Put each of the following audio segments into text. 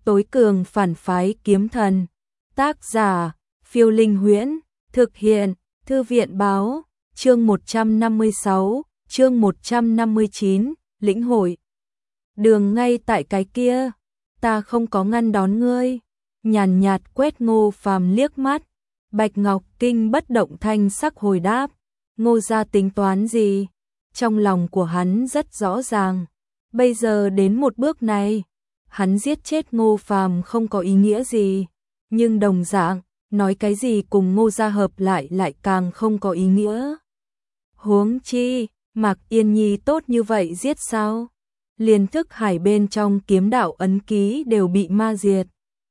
Tối cường phản phái kiếm thần. Tác giả, Phiêu Linh Huyễn. Thực hiện, Thư viện báo. Chương 156, chương 159, lĩnh hội. Đường ngay tại cái kia, ta không có ngăn đón ngươi. Nhàn nhạt quét Ngô Phàm liếc mắt. Bạch Ngọc Kinh bất động thanh sắc hồi đáp. Ngô gia tính toán gì? Trong lòng của hắn rất rõ ràng. Bây giờ đến một bước này, hắn giết chết Ngô Phàm không có ý nghĩa gì. Nhưng đồng dạng, nói cái gì cùng Ngô gia hợp lại càng không có ý nghĩa. Huống chi, Mạc Yên Nhi tốt như vậy giết sao? Liền thức hải bên trong kiếm đạo ấn ký đều bị ma diệt.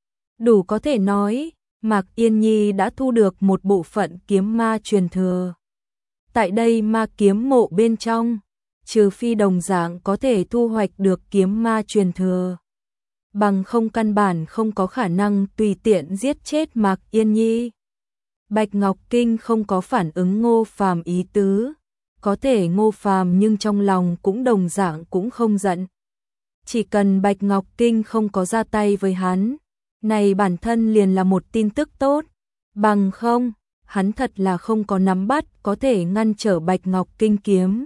Đủ có thể nói, Mạc Yên Nhi đã thu được một bộ phận kiếm ma truyền thừa. Tại đây ma kiếm mộ bên trong, trừ phi đồng dạng có thể thu hoạch được kiếm ma truyền thừa. Bằng không căn bản không có khả năng tùy tiện giết chết Mạc Yên Nhi. Bạch Ngọc Kinh không có phản ứng Ngô Phàm ý tứ. Có thể Ngô Phàm nhưng trong lòng cũng đồng dạng cũng không giận. Chỉ cần Bạch Ngọc Kinh không có ra tay với hắn, này bản thân liền là một tin tức tốt. Bằng không, hắn thật là không có nắm bắt có thể ngăn trở Bạch Ngọc Kinh kiếm.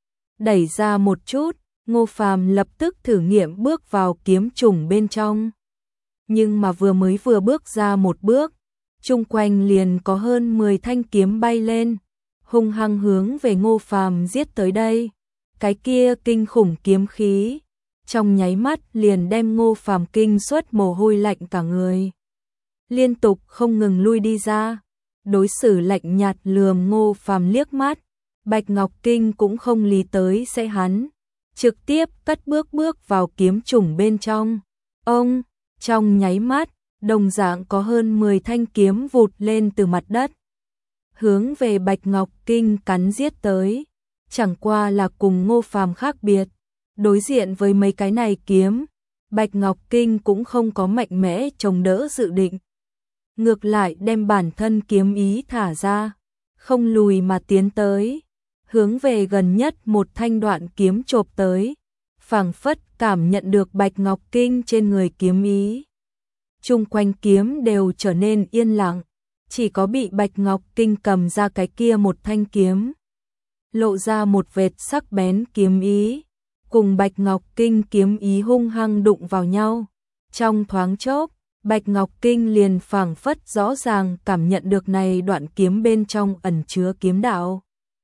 Đẩy ra một chút, Ngô Phàm lập tức thử nghiệm bước vào kiếm trùng bên trong. Nhưng mà mới bước ra một bước, chung quanh liền có hơn 10 thanh kiếm bay lên, hung hăng hướng về Ngô Phàm giết tới đây. Cái kia kinh khủng kiếm khí, trong nháy mắt liền đem Ngô Phàm kinh suất mồ hôi lạnh cả người. Liên tục không ngừng lui đi ra, đối xử lạnh nhạt lườm Ngô Phàm liếc mắt. Bạch Ngọc Kinh cũng không lý tới sẽ hắn, trực tiếp cất bước vào kiếm trùng bên trong. Ông, trong nháy mắt, đồng dạng có hơn 10 thanh kiếm vụt lên từ mặt đất, hướng về Bạch Ngọc Kinh cắn giết tới. Chẳng qua là cùng Ngô Phàm khác biệt, đối diện với mấy cái này kiếm, Bạch Ngọc Kinh cũng không có mạnh mẽ chống đỡ dự định. Ngược lại đem bản thân kiếm ý thả ra, không lùi mà tiến tới, hướng về gần nhất một thanh đoạn kiếm chộp tới, phảng phất cảm nhận được Bạch Ngọc Kinh trên người kiếm ý. Chung quanh kiếm đều trở nên yên lặng, chỉ có bị Bạch Ngọc Kinh cầm ra cái kia một thanh kiếm, lộ ra một vệt sắc bén kiếm ý, cùng Bạch Ngọc Kinh kiếm ý hung hăng đụng vào nhau. Trong thoáng chốc, Bạch Ngọc Kinh liền phảng phất rõ ràng cảm nhận được này đoạn kiếm bên trong ẩn chứa kiếm đạo.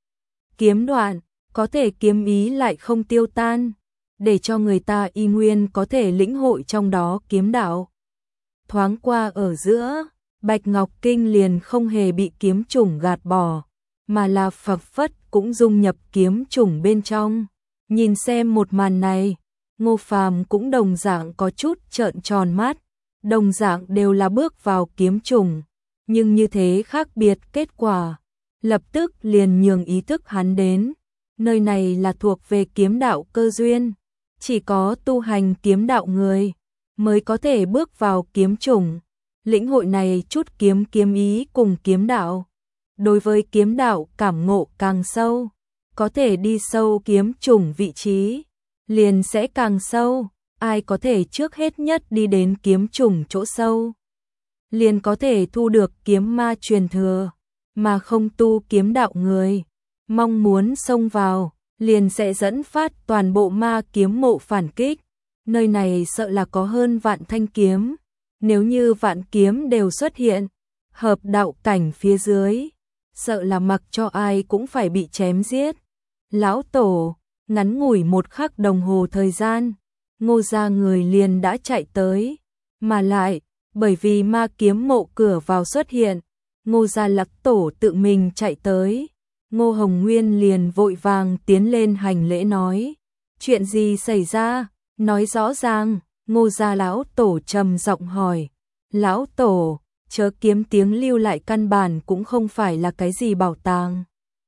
Kiếm đoạn, có thể kiếm ý lại không tiêu tan, để cho người ta y nguyên có thể lĩnh hội trong đó kiếm đạo. Thoáng qua ở giữa, Bạch Ngọc Kinh liền không hề bị kiếm trùng gạt bỏ, mà là phập phất cũng dung nhập kiếm trùng bên trong. Nhìn xem một màn này, Ngô Phàm cũng đồng dạng có chút trợn tròn mắt, đồng dạng đều là bước vào kiếm trùng, nhưng như thế khác biệt kết quả, lập tức liền nhường ý thức hắn đến, nơi này là thuộc về kiếm đạo cơ duyên, chỉ có tu hành kiếm đạo người mới có thể bước vào kiếm trùng, lĩnh hội này chút kiếm ý cùng kiếm đạo. Đối với kiếm đạo cảm ngộ càng sâu, có thể đi sâu kiếm trùng vị trí, liền sẽ càng sâu. Ai có thể trước hết nhất đi đến kiếm trùng chỗ sâu, liền có thể thu được kiếm ma truyền thừa, mà không tu kiếm đạo người, mong muốn xông vào, liền sẽ dẫn phát toàn bộ ma kiếm mộ phản kích. Nơi này sợ là có hơn vạn thanh kiếm, nếu như vạn kiếm đều xuất hiện, hợp đạo cảnh phía dưới, sợ là mặc cho ai cũng phải bị chém giết. Lão tổ, ngắn ngủi một khắc đồng hồ thời gian, Ngô gia người liền đã chạy tới, mà lại, bởi vì ma kiếm mộ cửa vào xuất hiện, Ngô gia Lạc tổ tự mình chạy tới. Ngô Hồng Nguyên liền vội vàng tiến lên hành lễ nói, chuyện gì xảy ra, nói rõ ràng. Ngô gia lão tổ trầm giọng hỏi, lão tổ, chớ kiếm tiếng lưu lại căn bản cũng không phải là cái gì bảo tàng,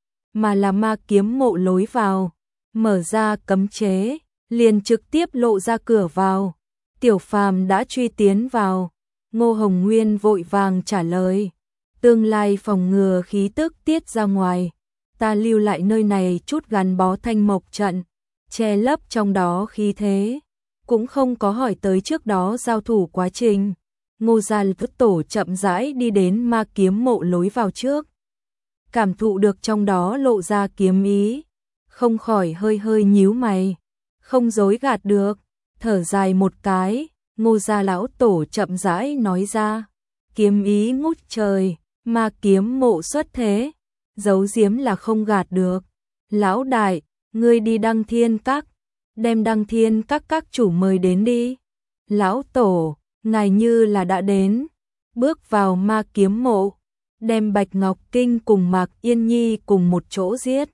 mà là ma kiếm mộ lối vào, mở ra cấm chế, liền trực tiếp lộ ra cửa vào. Tiểu Phàm đã truy tiến vào. Ngô Hồng Nguyên vội vàng trả lời, tương lai phòng ngừa khí tức tiết ra ngoài, ta lưu lại nơi này chút gắn bó thanh mộc trận, che lấp trong đó khí thế. cũng không có hỏi tới trước đó giao thủ quá trình. Ngô Gia Tổ chậm rãi đi đến ma kiếm mộ lối vào trước. Cảm thụ được trong đó lộ ra kiếm ý, không khỏi hơi hơi nhíu mày, không dối gạt được, thở dài một cái, Ngô Gia lão tổ chậm rãi nói ra, kiếm ý ngút trời, ma kiếm mộ xuất thế, giấu giếm là không gạt được. Lão đại, ngươi đi Đăng Thiên Các, đem Đăng Thiên các chủ mời đến đi. Lão tổ, ngài như là đã đến, bước vào ma kiếm mộ, đem Bạch Ngọc Kinh cùng Mạc Yên Nhi cùng một chỗ giết.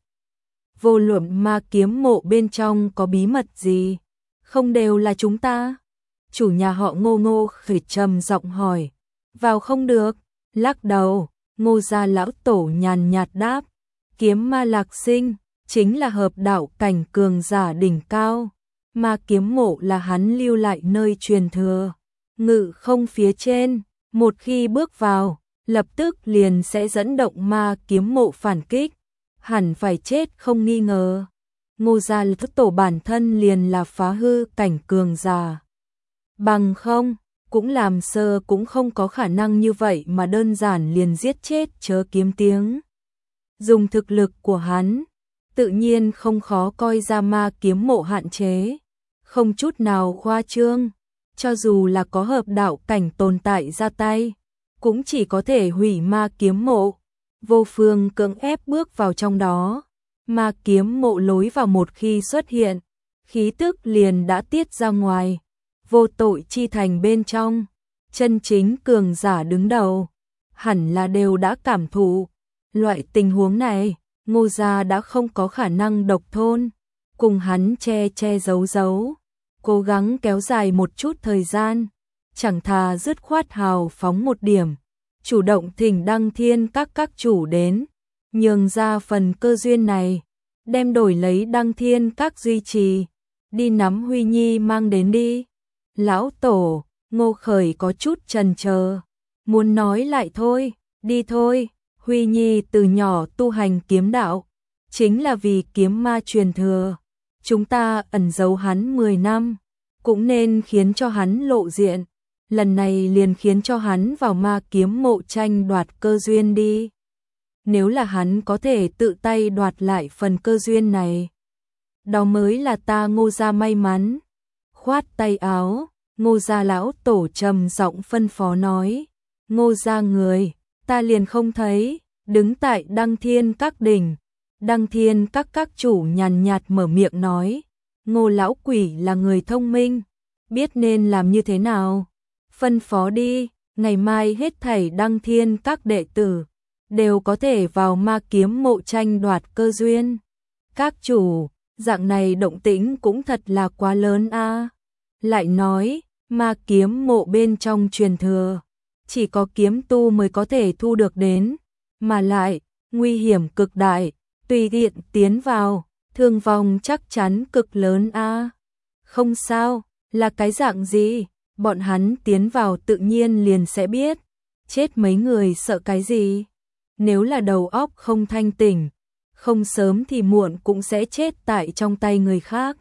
Vô luận ma kiếm mộ bên trong có bí mật gì, không đều là chúng ta. Chủ nhà họ Ngô khởi trầm giọng hỏi, vào không được, lắc đầu, Ngô Gia lão tổ nhàn nhạt đáp, kiếm ma lạc sinh, chính là hợp đạo cảnh cường giả đỉnh cao. Ma kiếm mộ là hắn lưu lại nơi truyền thừa, ngự không phía trên, một khi bước vào, lập tức liền sẽ dẫn động ma kiếm mộ phản kích, hẳn phải chết không nghi ngờ. Ngô Gia tổ bản thân liền là phá hư cảnh cường giả, bằng không, cũng làm sơ cũng không có khả năng như vậy mà đơn giản liền giết chết chớ kiếm tiếng. Dùng thực lực của hắn, tự nhiên không khó coi ra ma kiếm mộ hạn chế, không chút nào khoa trương, cho dù là có hợp đạo cảnh tồn tại ra tay, cũng chỉ có thể hủy ma kiếm mộ, vô phương cưỡng ép bước vào trong đó. Ma kiếm mộ lối vào một khi xuất hiện, khí tức liền đã tiết ra ngoài, vô tội chi thành bên trong, chân chính cường giả đứng đầu, hẳn là đều đã cảm thụ. Loại tình huống này, Ngô Gia đã không có khả năng độc thôn, cùng hắn che giấu, cố gắng kéo dài một chút thời gian, chẳng thà dứt khoát hào phóng một điểm, chủ động thỉnh Đăng Thiên các chủ đến, nhường ra phần cơ duyên này, đem đổi lấy Đăng Thiên các duy trì, đi nắm Huy Nhi mang đến đi. Lão tổ, Ngô Khởi có chút chần chờ, muốn nói lại thôi, đi thôi. Huy Nhi từ nhỏ tu hành kiếm đạo, chính là vì kiếm ma truyền thừa. Chúng ta ẩn giấu hắn 10 năm, cũng nên khiến cho hắn lộ diện. Lần này liền khiến cho hắn vào ma kiếm mộ tranh đoạt cơ duyên đi. Nếu là hắn có thể tự tay đoạt lại phần cơ duyên này, đó mới là ta Ngô Gia may mắn. Khoát tay áo, Ngô Gia lão tổ trầm giọng phân phó nói, Ngô Gia người, ta liền không thấy, đứng tại Đăng Thiên các đỉnh. Đăng Thiên các chủ nhàn nhạt mở miệng nói, Ngô lão quỷ là người thông minh, biết nên làm như thế nào. Phân phó đi, ngày mai hết thảy Đăng Thiên các đệ tử, đều có thể vào ma kiếm mộ tranh đoạt cơ duyên. Các chủ, dạng này động tĩnh cũng thật là quá lớn a. Lại nói, ma kiếm mộ bên trong truyền thừa, chỉ có kiếm tu mới có thể thu được đến, mà lại, nguy hiểm cực đại, tùy tiện tiến vào, thương vong chắc chắn cực lớn a. Không sao, là cái dạng gì, bọn hắn tiến vào tự nhiên liền sẽ biết, chết mấy người sợ cái gì, nếu là đầu óc không thanh tỉnh, không sớm thì muộn cũng sẽ chết tại trong tay người khác.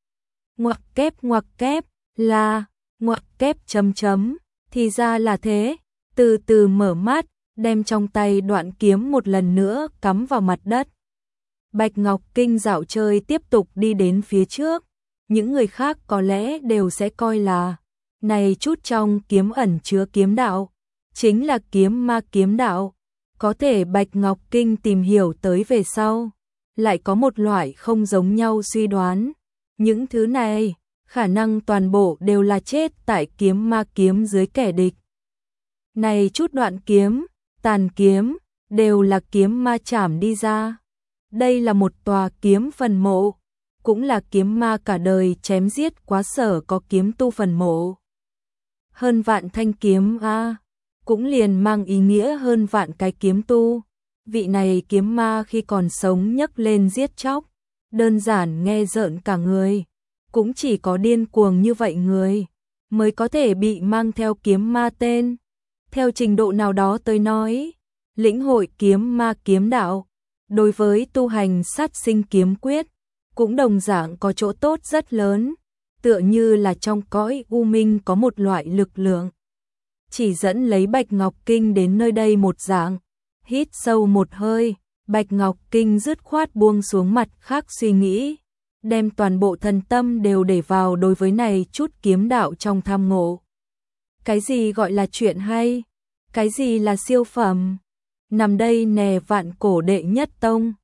Ngoặc kép, là, ngoặc kép chấm chấm, thì ra là thế, từ từ mở mắt, đem trong tay đoạn kiếm một lần nữa cắm vào mặt đất. Bạch Ngọc Kinh dạo chơi tiếp tục đi đến phía trước, những người khác có lẽ đều sẽ coi là, này chút trong kiếm ẩn chứa kiếm đạo, chính là kiếm ma kiếm đạo. Có thể Bạch Ngọc Kinh tìm hiểu tới về sau, lại có một loại không giống nhau suy đoán. Những thứ này, khả năng toàn bộ đều là chết tại kiếm ma kiếm dưới kẻ địch. Này chút đoạn kiếm, tàn kiếm, đều là kiếm ma chảm đi ra. Đây là một tòa kiếm phần mộ, cũng là kiếm ma cả đời chém giết quá sở có kiếm tu phần mộ. Hơn vạn thanh kiếm a, cũng liền mang ý nghĩa hơn vạn cái kiếm tu. Vị này kiếm ma khi còn sống nhấc lên giết chóc, đơn giản nghe rợn cả người. Cũng chỉ có điên cuồng như vậy người, mới có thể bị mang theo kiếm ma tên. Theo trình độ nào đó tới nói, lĩnh hội kiếm ma kiếm đạo, đối với tu hành sát sinh kiếm quyết, cũng đồng dạng có chỗ tốt rất lớn. tựa như là trong cõi u minh có một loại lực lượng chỉ dẫn lấy Bạch Ngọc Kinh đến nơi đây một dạng. Hít sâu một hơi, Bạch Ngọc Kinh dứt khoát buông xuống mặt khác suy nghĩ, đem toàn bộ thần tâm đều để vào đối với này chút kiếm đạo trong tham ngộ. Cái gì gọi là chuyện hay? Cái gì là siêu phẩm? Nằm đây nè, vạn cổ đệ nhất tông,